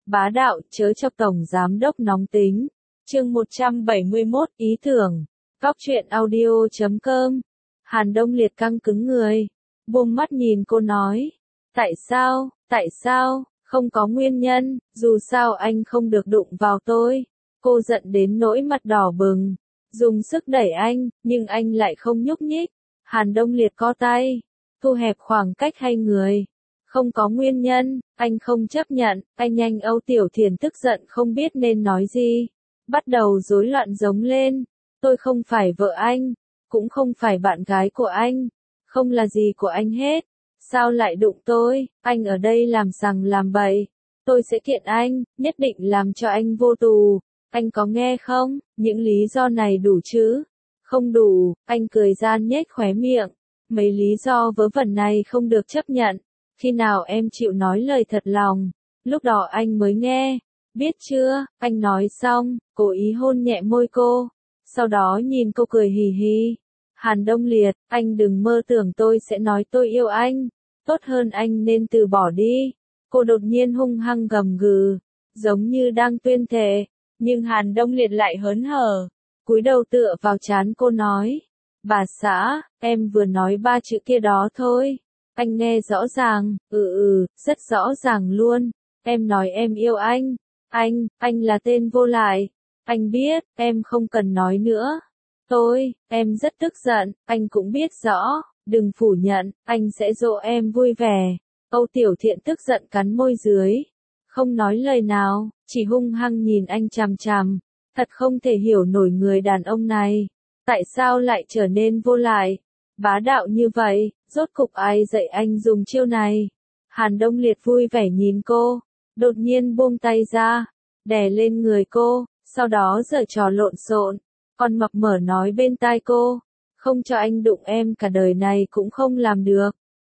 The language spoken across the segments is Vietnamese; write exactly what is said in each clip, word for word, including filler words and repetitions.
bá đạo, chớ chọc tổng giám đốc nóng tính. Chương một trăm bảy mươi mốt, ý tưởng. Góc truyện audio chấm com. Hàn Đông Liệt căng cứng người, buông mắt nhìn cô nói. Tại sao, tại sao, không có nguyên nhân, dù sao anh không được đụng vào tôi. Cô giận đến nỗi mặt đỏ bừng, dùng sức đẩy anh, nhưng anh lại không nhúc nhích. Hàn Đông Liệt co tay, thu hẹp khoảng cách hai người. Không có nguyên nhân, anh không chấp nhận, anh nhanh Âu Tiểu Thiền tức giận không biết nên nói gì. Bắt đầu rối loạn giống lên, tôi không phải vợ anh, cũng không phải bạn gái của anh, không là gì của anh hết. Sao lại đụng tôi, anh ở đây làm sằng làm bậy, tôi sẽ kiện anh, nhất định làm cho anh vô tù. Anh có nghe không, những lý do này đủ chứ? Không đủ, anh cười gian nhếch khóe miệng. Mấy lý do vớ vẩn này không được chấp nhận. Khi nào em chịu nói lời thật lòng, lúc đó anh mới nghe. Biết chưa, anh nói xong, cố ý hôn nhẹ môi cô. Sau đó nhìn cô cười hì hì. Hàn Đông Liệt, anh đừng mơ tưởng tôi sẽ nói tôi yêu anh. Tốt hơn anh nên từ bỏ đi. Cô đột nhiên hung hăng gầm gừ, giống như đang tuyên thệ. Nhưng Hàn Đông Liệt lại hớn hở, cúi đầu tựa vào trán cô nói. Bà xã, em vừa nói ba chữ kia đó thôi. Anh nghe rõ ràng, ừ ừ, rất rõ ràng luôn. Em nói em yêu anh. Anh, anh là tên vô lại. Anh biết, em không cần nói nữa. Tôi, em rất tức giận, anh cũng biết rõ. Đừng phủ nhận, anh sẽ dỗ em vui vẻ. Âu Tiểu Thiện tức giận cắn môi dưới. Không nói lời nào, chỉ hung hăng nhìn anh chằm chằm. Thật không thể hiểu nổi người đàn ông này. Tại sao lại trở nên vô lại, bá đạo như vậy, rốt cục ai dạy anh dùng chiêu này. Hàn Đông Liệt vui vẻ nhìn cô, đột nhiên buông tay ra, đè lên người cô, sau đó giở trò lộn xộn. Còn mập mờ nói bên tai cô, không cho anh đụng em cả đời này cũng không làm được.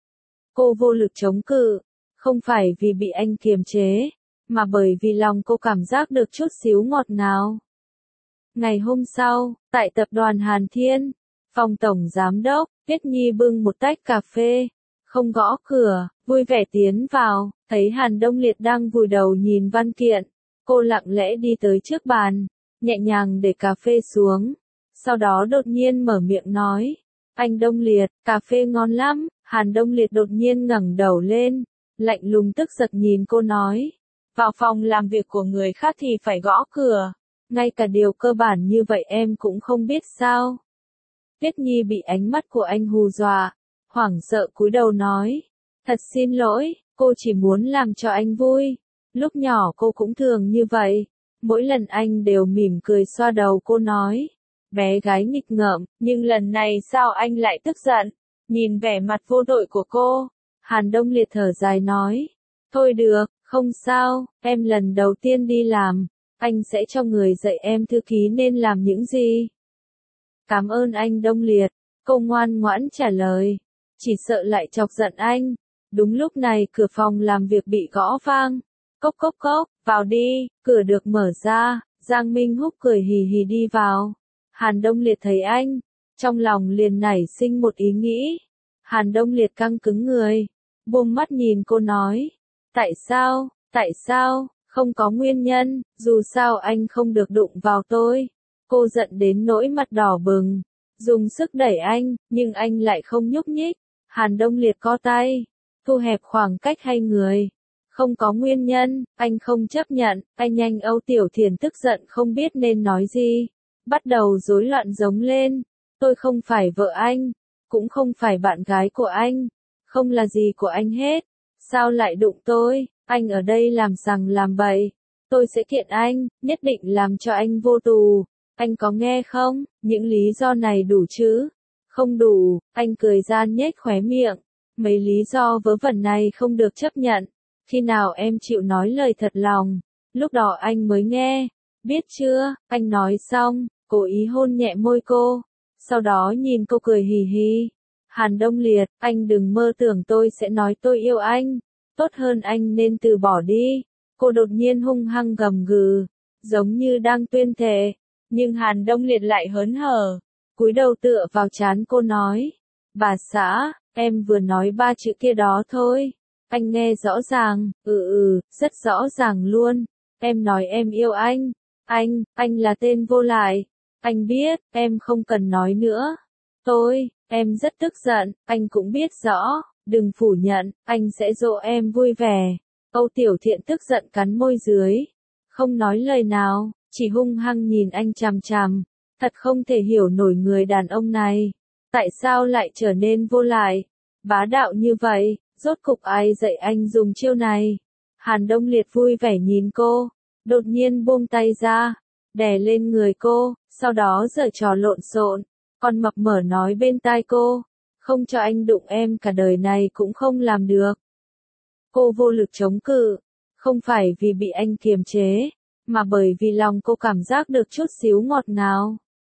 Cô vô lực chống cự, không phải vì bị anh kiềm chế, mà bởi vì lòng cô cảm giác được chút xíu ngọt ngào. Ngày hôm sau, tại tập đoàn Hàn Thiên, phòng tổng giám đốc, Tuyết Nhi bưng một tách cà phê, không gõ cửa, vui vẻ tiến vào, thấy Hàn Đông Liệt đang vùi đầu nhìn văn kiện. Cô lặng lẽ đi tới trước bàn, nhẹ nhàng để cà phê xuống, sau đó đột nhiên mở miệng nói. Anh Đông Liệt, cà phê ngon lắm. Hàn Đông Liệt đột nhiên ngẩng đầu lên, lạnh lùng tức giật nhìn cô nói. Vào phòng làm việc của người khác thì phải gõ cửa. Ngay cả điều cơ bản như vậy em cũng không biết sao? Tuyết Nhi bị ánh mắt của anh hù dọa, hoảng sợ cúi đầu nói. Thật xin lỗi, cô chỉ muốn làm cho anh vui. Lúc nhỏ cô cũng thường như vậy. Mỗi lần anh đều mỉm cười xoa đầu cô nói. Bé gái nghịch ngợm, nhưng lần này sao anh lại tức giận? Nhìn vẻ mặt vô tội của cô, Hàn Đông Liệt thở dài nói. Thôi được, không sao, em lần đầu tiên đi làm. Anh sẽ cho người dạy em thư ký nên làm những gì. Cảm ơn anh Đông Liệt, cô ngoan ngoãn trả lời. Chỉ sợ lại chọc giận anh. Đúng lúc này cửa phòng làm việc bị gõ vang. Cốc cốc cốc, vào đi, cửa được mở ra, Giang Minh Húc cười hì hì đi vào. Hàn Đông Liệt thấy anh, trong lòng liền nảy sinh một ý nghĩ. Hàn Đông Liệt căng cứng người, buông mắt nhìn cô nói. Tại sao, tại sao? Không có nguyên nhân, dù sao anh không được đụng vào tôi. Cô giận đến nỗi mặt đỏ bừng, dùng sức đẩy anh, nhưng anh lại không nhúc nhích. Hàn Đông Liệt co tay, thu hẹp khoảng cách hai người. Không có nguyên nhân, anh không chấp nhận, anh nhanh Âu Tiểu Thiền tức giận không biết nên nói gì. Bắt đầu rối loạn giống lên, tôi không phải vợ anh, cũng không phải bạn gái của anh, không là gì của anh hết. Sao lại đụng tôi? Anh ở đây làm sằng làm bậy, tôi sẽ kiện anh, nhất định làm cho anh vô tù. Anh có nghe không, những lý do này đủ chứ? Không đủ, anh cười gian nhếch khóe miệng. Mấy lý do vớ vẩn này không được chấp nhận. Khi nào em chịu nói lời thật lòng, lúc đó anh mới nghe. Biết chưa, anh nói xong, cố ý hôn nhẹ môi cô. Sau đó nhìn cô cười hì hì. Hàn Đông Liệt, anh đừng mơ tưởng tôi sẽ nói tôi yêu anh. Tốt hơn anh nên từ bỏ đi. Cô đột nhiên hung hăng gầm gừ, giống như đang tuyên thệ. Nhưng Hàn Đông Liệt lại hớn hở, cúi đầu tựa vào trán cô nói. Bà xã, em vừa nói ba chữ kia đó thôi. Anh nghe rõ ràng, ừ ừ, rất rõ ràng luôn. Em nói em yêu anh. Anh, anh là tên vô lại. Anh biết, em không cần nói nữa. Tôi, em rất tức giận, anh cũng biết rõ. Đừng phủ nhận, anh sẽ dỗ em vui vẻ. Âu Tiểu Thiện tức giận cắn môi dưới. Không nói lời nào, chỉ hung hăng nhìn anh chằm chằm. Thật không thể hiểu nổi người đàn ông này. Tại sao lại trở nên vô lại? Bá đạo như vậy, rốt cục ai dạy anh dùng chiêu này? Hàn Đông Liệt vui vẻ nhìn cô, đột nhiên buông tay ra, đè lên người cô, sau đó giở trò lộn xộn. Còn mập mờ nói bên tai cô, không cho anh đụng em cả đời này cũng không làm được. Cô vô lực chống cự, không phải vì bị anh kiềm chế, mà bởi vì lòng cô cảm giác được chút xíu ngọt ngào.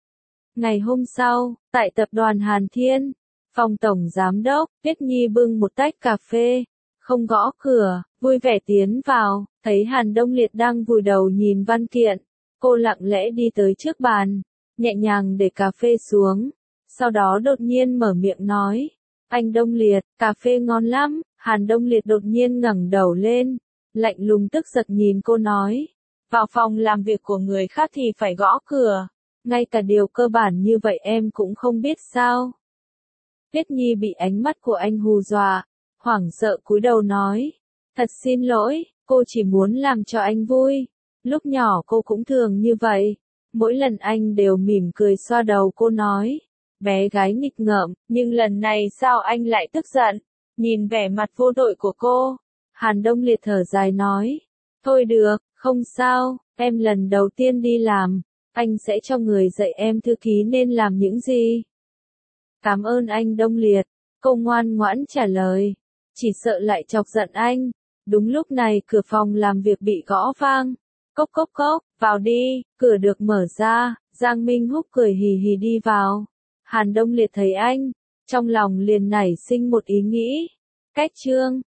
Ngày hôm sau, tại tập đoàn Hàn Thiên, phòng tổng giám đốc, Tuyết Nhi bưng một tách cà phê, không gõ cửa, vui vẻ tiến vào, thấy Hàn Đông Liệt đang vùi đầu nhìn văn kiện. Cô lặng lẽ đi tới trước bàn, nhẹ nhàng để cà phê xuống, sau đó đột nhiên mở miệng nói, anh Đông Liệt, cà phê ngon lắm. Hàn Đông Liệt đột nhiên ngẩng đầu lên, lạnh lùng tức giật nhìn cô nói, vào phòng làm việc của người khác thì phải gõ cửa, ngay cả điều cơ bản như vậy em cũng không biết sao. Tuyết Nhi bị ánh mắt của anh hù dọa, hoảng sợ cúi đầu nói, thật xin lỗi, cô chỉ muốn làm cho anh vui. Lúc nhỏ cô cũng thường như vậy, mỗi lần anh đều mỉm cười xoa đầu cô nói, bé gái nghịch ngợm, nhưng lần này sao anh lại tức giận? Nhìn vẻ mặt vô tội của cô, Hàn Đông Liệt thở dài nói, thôi được, không sao, em lần đầu tiên đi làm, anh sẽ cho người dạy em thư ký nên làm những gì. Cảm ơn anh Đông Liệt, cô ngoan ngoãn trả lời, chỉ sợ lại chọc giận anh. Đúng lúc này cửa phòng làm việc bị gõ vang, cốc cốc cốc, vào đi, cửa được mở ra, Giang Minh Húc cười hì hì đi vào. Hàn Đông Liệt thấy anh, trong lòng liền nảy sinh một ý nghĩ, cách trương,